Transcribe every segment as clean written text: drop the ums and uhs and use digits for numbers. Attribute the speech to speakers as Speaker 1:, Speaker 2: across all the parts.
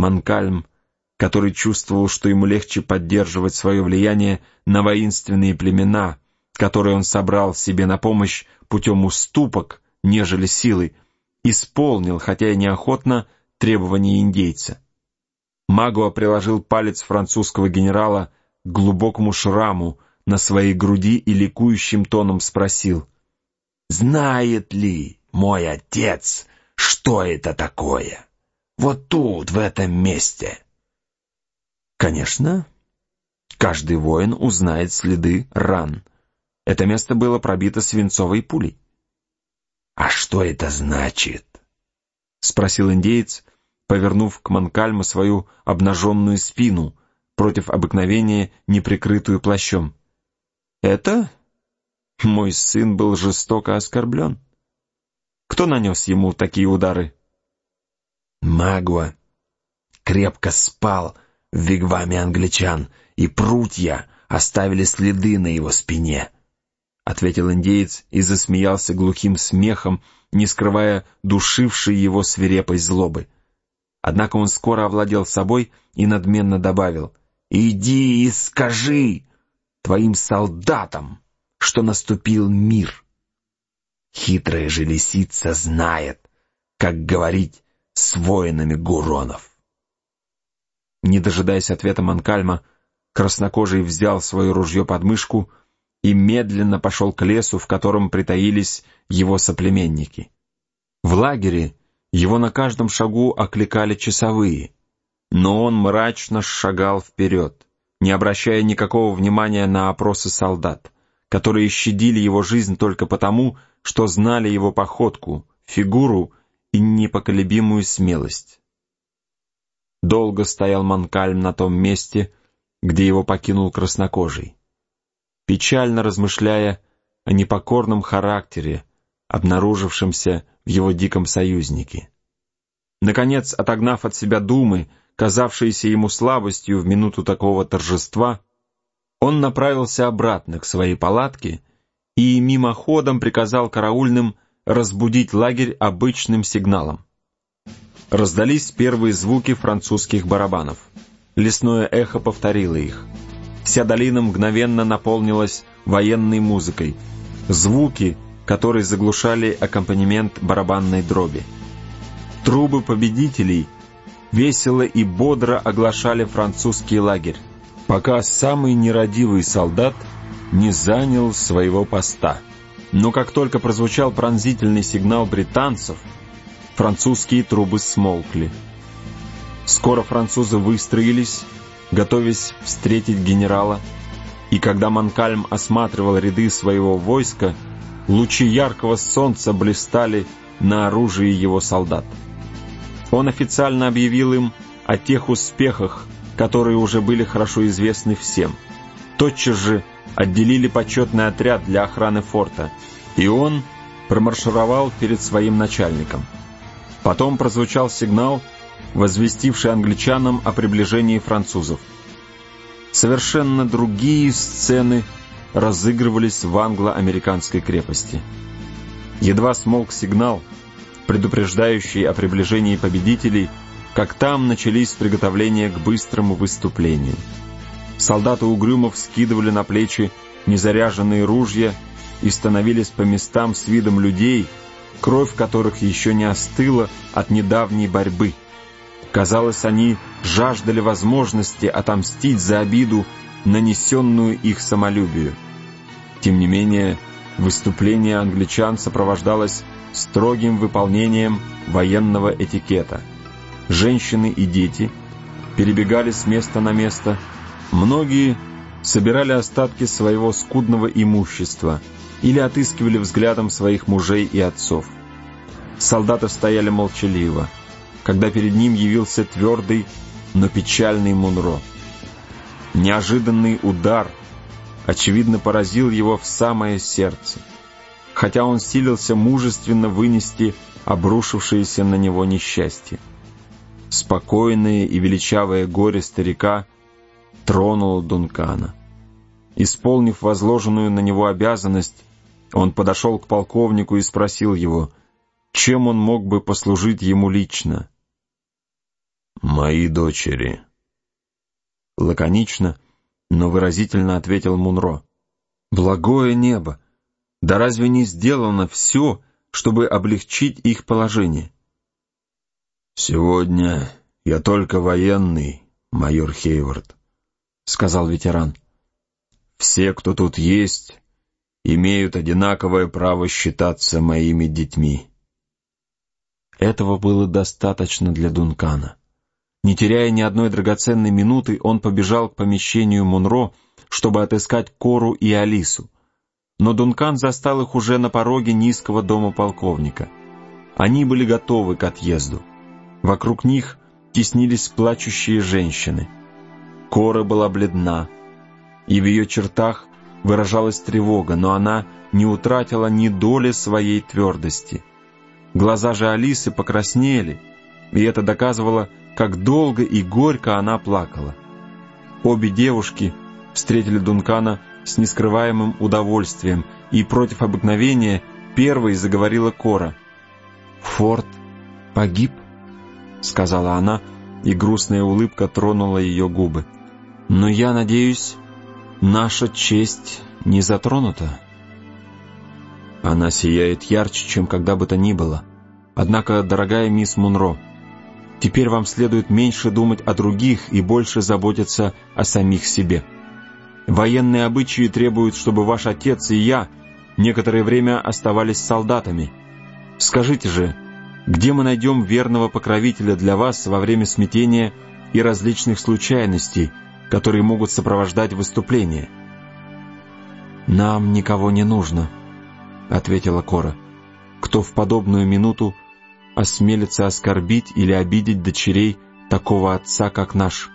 Speaker 1: Манкальм, который чувствовал, что ему легче поддерживать свое влияние на воинственные племена, которые он собрал себе на помощь путем уступок, нежели силой, исполнил, хотя и неохотно, требования индейца. Магуа приложил палец французского генерала к глубокому шраму на своей груди и ликующим тоном спросил: «Знает ли мой отец, что это такое? Вот тут, в этом месте?» Конечно, каждый воин узнает следы ран. Это место было пробито свинцовой пулей. «А что это значит?» — спросил индеец, повернув к Манкальму свою обнаженную спину, против обыкновения неприкрытую плащом. «Это? Мой сын был жестоко оскорблен. Кто нанес ему такие удары?» «Магуа крепко спал в вигваме англичан, и прутья оставили следы на его спине», — ответил индеец и засмеялся глухим смехом, не скрывая душившей его свирепой злобы. Однако он скоро овладел собой и надменно добавил: «Иди и скажи твоим солдатам, что наступил мир. Хитрая же лисица знает, как говорить с воинами гуронов». Не дожидаясь ответа Манкальма, краснокожий взял свое ружье под мышку и медленно пошел к лесу, в котором притаились его соплеменники. В лагере его на каждом шагу окликали часовые, но он мрачно шагал вперед, не обращая никакого внимания на опросы солдат, которые щадили его жизнь только потому, что знали его походку, фигуру и непоколебимую смелость. Долго стоял Манкальм на том месте, где его покинул краснокожий, печально размышляя о непокорном характере, обнаружившемся в его диком союзнике. Наконец, отогнав от себя думы, казавшиеся ему слабостью в минуту такого торжества, он направился обратно к своей палатке и мимоходом приказал караульным разбудить лагерь обычным сигналом. Раздались первые звуки французских барабанов. Лесное эхо повторило их. Вся долина мгновенно наполнилась военной музыкой, звуки, которые заглушали аккомпанемент барабанной дроби. Трубы победителей весело и бодро оглашали французский лагерь, пока самый нерадивый солдат не занял своего поста. Но как только прозвучал пронзительный сигнал британцев, французские трубы смолкли. Скоро французы выстроились, готовясь встретить генерала, и когда Манкальм осматривал ряды своего войска, лучи яркого солнца блистали на оружии его солдат. Он официально объявил им о тех успехах, которые уже были хорошо известны всем. Тотчас же отделили почетный отряд для охраны форта, и он промаршировал перед своим начальником. Потом прозвучал сигнал, возвестивший англичанам о приближении французов. Совершенно другие сцены разыгрывались в англо-американской крепости. Едва смолк сигнал, предупреждающий о приближении победителей, как там начались приготовления к быстрому выступлению. Солдаты угрюмо вскидывали на плечи незаряженные ружья и становились по местам с видом людей, кровь которых еще не остыла от недавней борьбы. Казалось, они жаждали возможности отомстить за обиду, нанесенную их самолюбию. Тем не менее, выступление англичан сопровождалось строгим выполнением военного этикета. Женщины и дети перебегали с места на место, многие собирали остатки своего скудного имущества или отыскивали взглядом своих мужей и отцов. Солдаты стояли молчаливо, когда перед ним явился твердый, но печальный Мунро. Неожиданный удар, очевидно, поразил его в самое сердце, хотя он силился мужественно вынести обрушившееся на него несчастье. Спокойное и величавое горе старика тронуло Дункана. Исполнив возложенную на него обязанность, он подошел к полковнику и спросил его, чем он мог бы послужить ему лично. «Мои дочери», — лаконично, но выразительно ответил Мунро. «Благое небо! Да разве не сделано все, чтобы облегчить их положение?» «Сегодня я только военный, майор Хейвард», — сказал ветеран. «Все, кто тут есть, имеют одинаковое право считаться моими детьми». Этого было достаточно для Дункана. Не теряя ни одной драгоценной минуты, он побежал к помещению Мунро, чтобы отыскать Кору и Алису. Но Дункан застал их уже на пороге низкого дома полковника. Они были готовы к отъезду. Вокруг них теснились плачущие женщины. Кора была бледна, и в ее чертах выражалась тревога, но она не утратила ни доли своей твердости. Глаза же Алисы покраснели, и это доказывало, как долго и горько она плакала. Обе девушки встретили Дункана с нескрываемым удовольствием, и против обыкновения первой заговорила Кора. «Форд погиб», — сказала она, и грустная улыбка тронула ее губы. «Но я надеюсь, наша честь не затронута». Она сияет ярче, чем когда бы то ни было. Однако, дорогая мисс Мунро, теперь вам следует меньше думать о других и больше заботиться о самих себе. Военные обычаи требуют, чтобы ваш отец и я некоторое время оставались солдатами. Скажите же, где мы найдем верного покровителя для вас во время смятения и различных случайностей, которые могут сопровождать выступление?» «Нам никого не нужно», — ответила Кора, «кто в подобную минуту осмелится оскорбить или обидеть дочерей такого отца, как наш».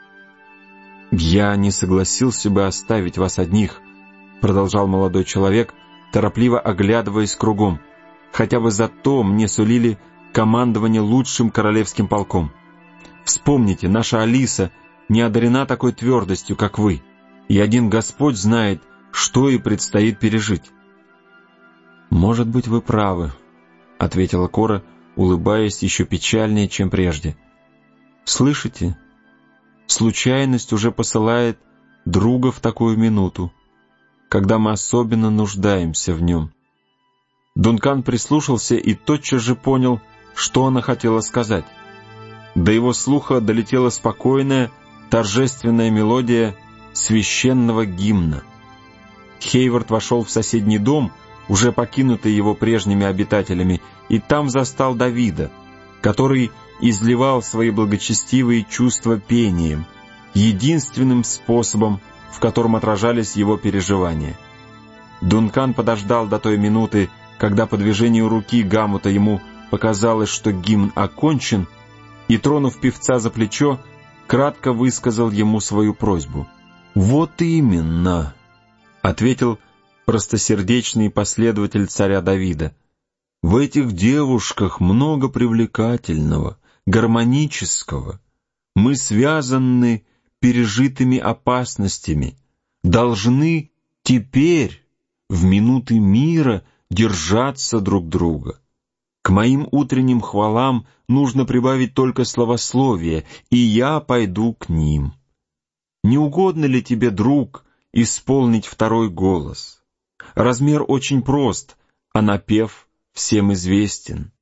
Speaker 1: «Я не согласился бы оставить вас одних», — продолжал молодой человек, торопливо оглядываясь кругом, «хотя бы за то мне сулили командование лучшим королевским полком. Вспомните, наша Алиса не одарена такой твердостью, как вы, и один Господь знает, что ей предстоит пережить». «Может быть, вы правы», — ответила Кора, улыбаясь еще печальнее, чем прежде. «Слышите? Случайность уже посылает друга в такую минуту, когда мы особенно нуждаемся в нем». Дункан прислушался и тотчас же понял, что она хотела сказать. До его слуха долетела спокойная, торжественная мелодия священного гимна. Хейвард вошел в соседний дом, уже покинутый его прежними обитателями, и там застал Давида, который изливал свои благочестивые чувства пением, единственным способом, в котором отражались его переживания. Дункан подождал до той минуты, когда по движению руки Гамута ему показалось, что гимн окончен, и, тронув певца за плечо, кратко высказал ему свою просьбу. «Вот именно», — ответил простосердечный последователь царя Давида, «в этих девушках много привлекательного, гармонического. Мы связаны пережитыми опасностями, должны теперь, в минуты мира, держаться друг друга. К моим утренним хвалам нужно прибавить только словословие, и я пойду к ним. Не угодно ли тебе, друг, исполнить второй голос? Размер очень прост, а напев всем известен.